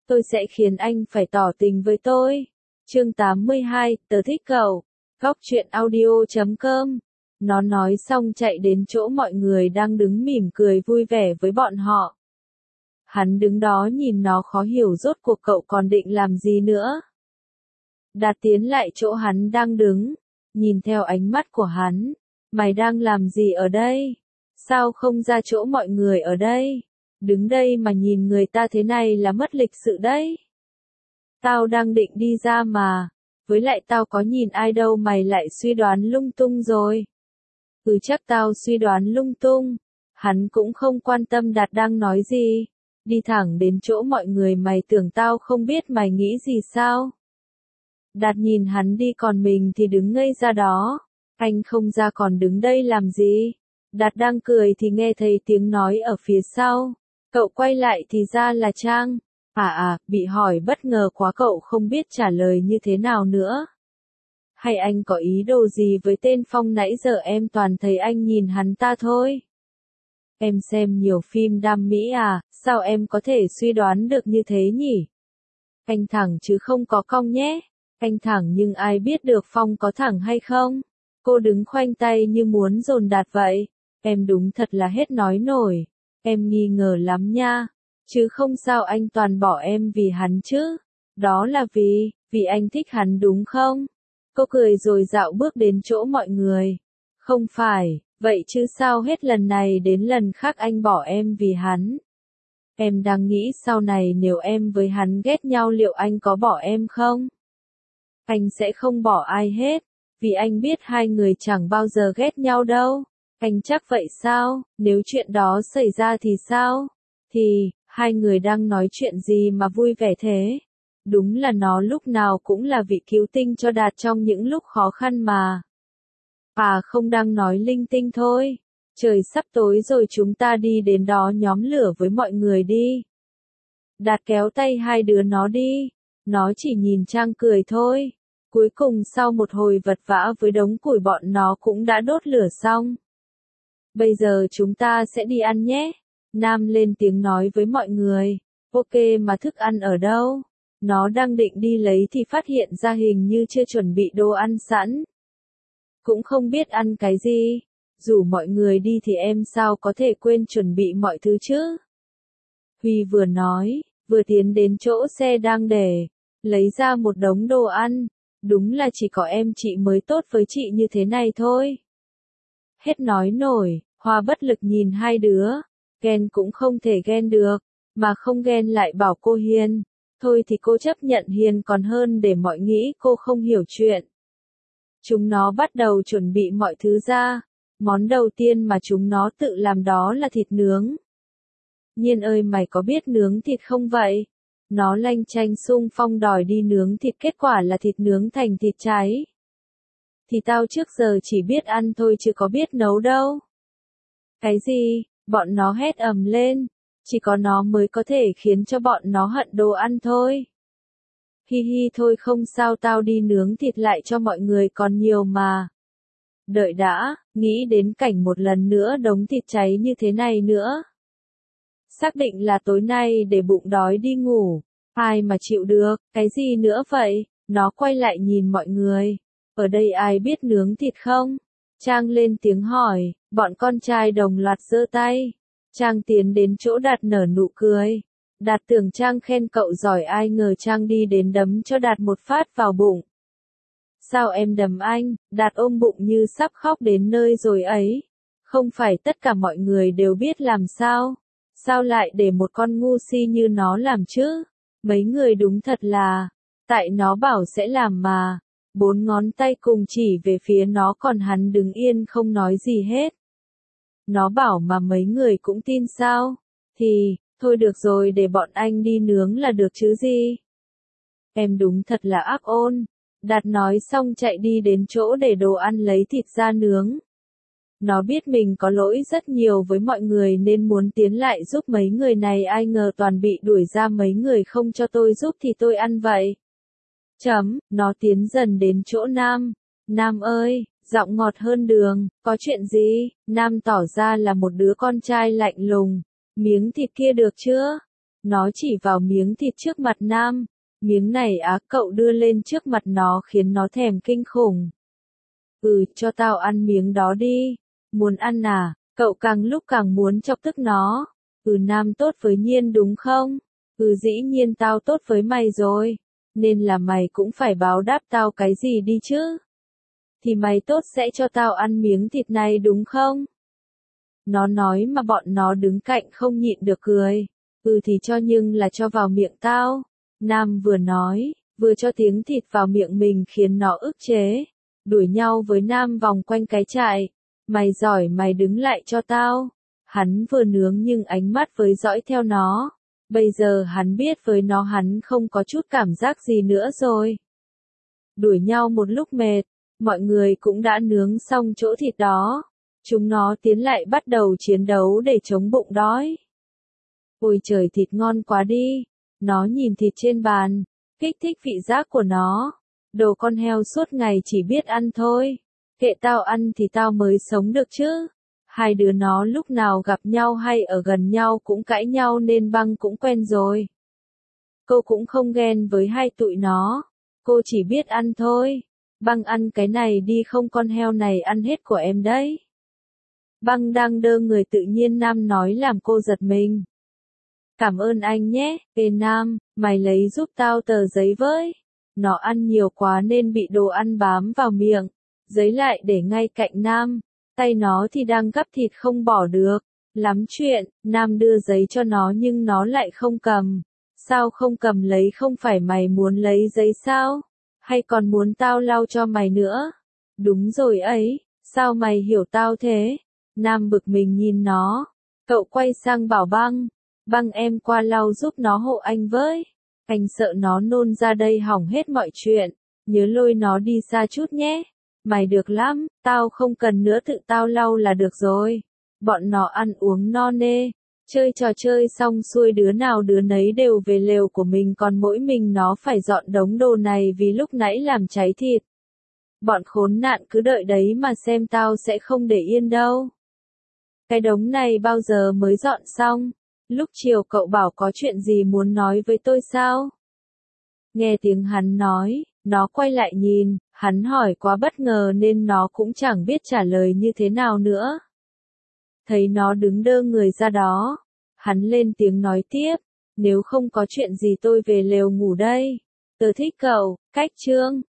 tôi sẽ khiến anh phải tỏ tình với tôi. Chương 82, tớ thích cậu. Góc truyện audio.com. Nó nói xong chạy đến chỗ mọi người đang đứng mỉm cười vui vẻ với bọn họ. Hắn đứng đó nhìn nó khó hiểu rốt cuộc cậu còn định làm gì nữa. Đạt tiến lại chỗ hắn đang đứng, nhìn theo ánh mắt của hắn. Mày đang làm gì ở đây? Sao không ra chỗ mọi người ở đây? Đứng đây mà nhìn người ta thế này là mất lịch sự đấy. Tao đang định đi ra mà. Với lại tao có nhìn ai đâu mày lại suy đoán lung tung rồi. Chắc tao suy đoán lung tung. Hắn cũng không quan tâm Đạt đang nói gì. Đi thẳng đến chỗ mọi người mày tưởng tao không biết mày nghĩ gì sao? Đạt nhìn hắn đi còn mình thì đứng ngây ra đó. Anh không ra còn đứng đây làm gì? Đạt đang cười thì nghe thấy tiếng nói ở phía sau. Cậu quay lại thì ra là Trang. Bị hỏi bất ngờ quá cậu không biết trả lời như thế nào nữa. Hay anh có ý đồ gì với tên Phong nãy giờ em toàn thấy anh nhìn hắn ta thôi. Em xem nhiều phim đam mỹ à, sao em có thể suy đoán được như thế nhỉ? Anh thẳng chứ không có cong nhé. Anh thẳng nhưng ai biết được Phong có thẳng hay không? Cô đứng khoanh tay như muốn dồn Đạt vậy. Em đúng thật là hết nói nổi. Em nghi ngờ lắm nha. Chứ không sao anh toàn bỏ em vì hắn chứ. Đó là vì anh thích hắn đúng không? Cô cười rồi dạo bước đến chỗ mọi người. Không phải, vậy chứ sao hết lần này đến lần khác anh bỏ em vì hắn? Em đang nghĩ sau này nếu em với hắn ghét nhau liệu anh có bỏ em không? Anh sẽ không bỏ ai hết, vì anh biết hai người chẳng bao giờ ghét nhau đâu. Anh chắc vậy sao? Nếu chuyện đó xảy ra thì sao? Thì, hai người đang nói chuyện gì mà vui vẻ thế? Đúng là nó lúc nào cũng là vị cứu tinh cho Đạt trong những lúc khó khăn mà. Không đang nói linh tinh thôi. Trời sắp tối rồi chúng ta đi đến đó nhóm lửa với mọi người đi. Đạt kéo tay hai đứa nó đi. Nó chỉ nhìn Trang cười thôi. Cuối cùng sau một hồi vật vã với đống củi bọn nó cũng đã đốt lửa xong. Bây giờ chúng ta sẽ đi ăn nhé. Nam lên tiếng nói với mọi người. Ok mà thức ăn ở đâu? Nó đang định đi lấy thì phát hiện ra hình như chưa chuẩn bị đồ ăn sẵn. Cũng không biết ăn cái gì. Rủ mọi người đi thì em sao có thể quên chuẩn bị mọi thứ chứ? Huy vừa nói, vừa tiến đến chỗ xe đang để, lấy ra một đống đồ ăn. Đúng là chỉ có em chị mới tốt với chị như thế này thôi. Hết nói nổi, Hoa bất lực nhìn hai đứa. Ghen cũng không thể ghen được, mà không ghen lại bảo cô hiền. Thôi thì cô chấp nhận hiền còn hơn để mọi nghĩ cô không hiểu chuyện. Chúng nó bắt đầu chuẩn bị mọi thứ ra. Món đầu tiên mà chúng nó tự làm đó là thịt nướng. Nhiên ơi mày có biết nướng thịt không vậy? Nó lanh chanh xung phong đòi đi nướng thịt kết quả là thịt nướng thành thịt cháy. Thì tao trước giờ chỉ biết ăn thôi chứ có biết nấu đâu. Cái gì? Bọn nó hét ầm lên. Chỉ có nó mới có thể khiến cho bọn nó hận đồ ăn thôi. Hi hi thôi không sao tao đi nướng thịt lại cho mọi người còn nhiều mà. Đợi đã, nghĩ đến cảnh một lần nữa đống thịt cháy như thế này nữa. Xác định là tối nay để bụng đói đi ngủ. Ai mà chịu được, cái gì nữa vậy? Nó quay lại nhìn mọi người. Ở đây ai biết nướng thịt không? Trang lên tiếng hỏi, bọn con trai đồng loạt giơ tay. Trang tiến đến chỗ Đạt nở nụ cười. Đạt tưởng Trang khen cậu giỏi ai ngờ Trang đi đến đấm cho Đạt một phát vào bụng. Sao em đấm anh? Đạt ôm bụng như sắp khóc đến nơi rồi ấy. Không phải tất cả mọi người đều biết làm sao? Sao lại để một con ngu si như nó làm chứ? Mấy người đúng thật là, tại nó bảo sẽ làm mà. 4 ngón tay cùng chỉ về phía nó còn hắn đứng yên không nói gì hết. Nó bảo mà mấy người cũng tin sao? Thì, thôi được rồi để bọn anh đi nướng là được chứ gì? Em đúng thật là ác ôn. Đạt nói xong chạy đi đến chỗ để đồ ăn lấy thịt ra nướng. Nó biết mình có lỗi rất nhiều với mọi người nên muốn tiến lại giúp mấy người này ai ngờ toàn bị đuổi ra mấy người không cho tôi giúp thì tôi ăn vậy. Nó tiến dần đến chỗ Nam. Nam ơi, giọng ngọt hơn đường, có chuyện gì? Nam tỏ ra là một đứa con trai lạnh lùng. Miếng thịt kia được chưa? Nó chỉ vào miếng thịt trước mặt Nam. Miếng này á, cậu đưa lên trước mặt nó khiến nó thèm kinh khủng. Cho tao ăn miếng đó đi. Muốn ăn à? Cậu càng lúc càng muốn chọc tức nó. Nam tốt với Nhiên đúng không? Dĩ nhiên tao tốt với mày rồi. Nên là mày cũng phải báo đáp tao cái gì đi chứ. Thì mày tốt sẽ cho tao ăn miếng thịt này đúng không? Nó nói mà bọn nó đứng cạnh không nhịn được cười. Thì cho nhưng là cho vào miệng tao. Nam vừa nói, vừa cho tiếng thịt vào miệng mình khiến nó ức chế. Đuổi nhau với Nam vòng quanh cái trại. Mày giỏi mày đứng lại cho tao. Hắn vừa nướng nhưng ánh mắt với dõi theo nó. Bây giờ hắn biết với nó hắn không có chút cảm giác gì nữa rồi. Đuổi nhau một lúc mệt, mọi người cũng đã nướng xong chỗ thịt đó. Chúng nó tiến lại bắt đầu chiến đấu để chống bụng đói. Ôi trời thịt ngon quá đi. Nó nhìn thịt trên bàn, kích thích vị giác của nó. Đồ con heo suốt ngày chỉ biết ăn thôi. Kệ tao ăn thì tao mới sống được chứ. Hai đứa nó lúc nào gặp nhau hay ở gần nhau cũng cãi nhau nên Băng cũng quen rồi. Cô cũng không ghen với hai tụi nó. Cô chỉ biết ăn thôi. Băng ăn cái này đi không con heo này ăn hết của em đấy. Băng đang đơ người tự nhiên Nam nói làm cô giật mình. Cảm ơn anh nhé, Nam, mày lấy giúp tao tờ giấy với. Nó ăn nhiều quá nên bị đồ ăn bám vào miệng. Giấy lại để ngay cạnh Nam. Tay nó thì đang gắp thịt không bỏ được. Lắm chuyện, Nam đưa giấy cho nó nhưng nó lại không cầm. Sao không cầm lấy không phải mày muốn lấy giấy sao? Hay còn muốn tao lau cho mày nữa? Đúng rồi ấy, sao mày hiểu tao thế? Nam bực mình nhìn nó. Cậu quay sang bảo Băng. Băng em qua lau giúp nó hộ anh với. Anh sợ nó nôn ra đây hỏng hết mọi chuyện. Nhớ lôi nó đi xa chút nhé. Mày được lắm, tao không cần nữa tự tao lau là được rồi. Bọn nó ăn uống no nê. Chơi trò chơi xong xuôi đứa nào đứa nấy đều về lều của mình còn mỗi mình nó phải dọn đống đồ này vì lúc nãy làm cháy thịt. Bọn khốn nạn cứ đợi đấy mà xem tao sẽ không để yên đâu. Cái đống này bao giờ mới dọn xong? Lúc chiều cậu bảo có chuyện gì muốn nói với tôi sao? Nghe tiếng hắn nói, nó quay lại nhìn, hắn hỏi quá bất ngờ nên nó cũng chẳng biết trả lời như thế nào nữa. Thấy nó đứng đơ người ra đó, hắn lên tiếng nói tiếp, nếu không có chuyện gì tôi về lều ngủ đây. Tớ thích cậu, cách chương.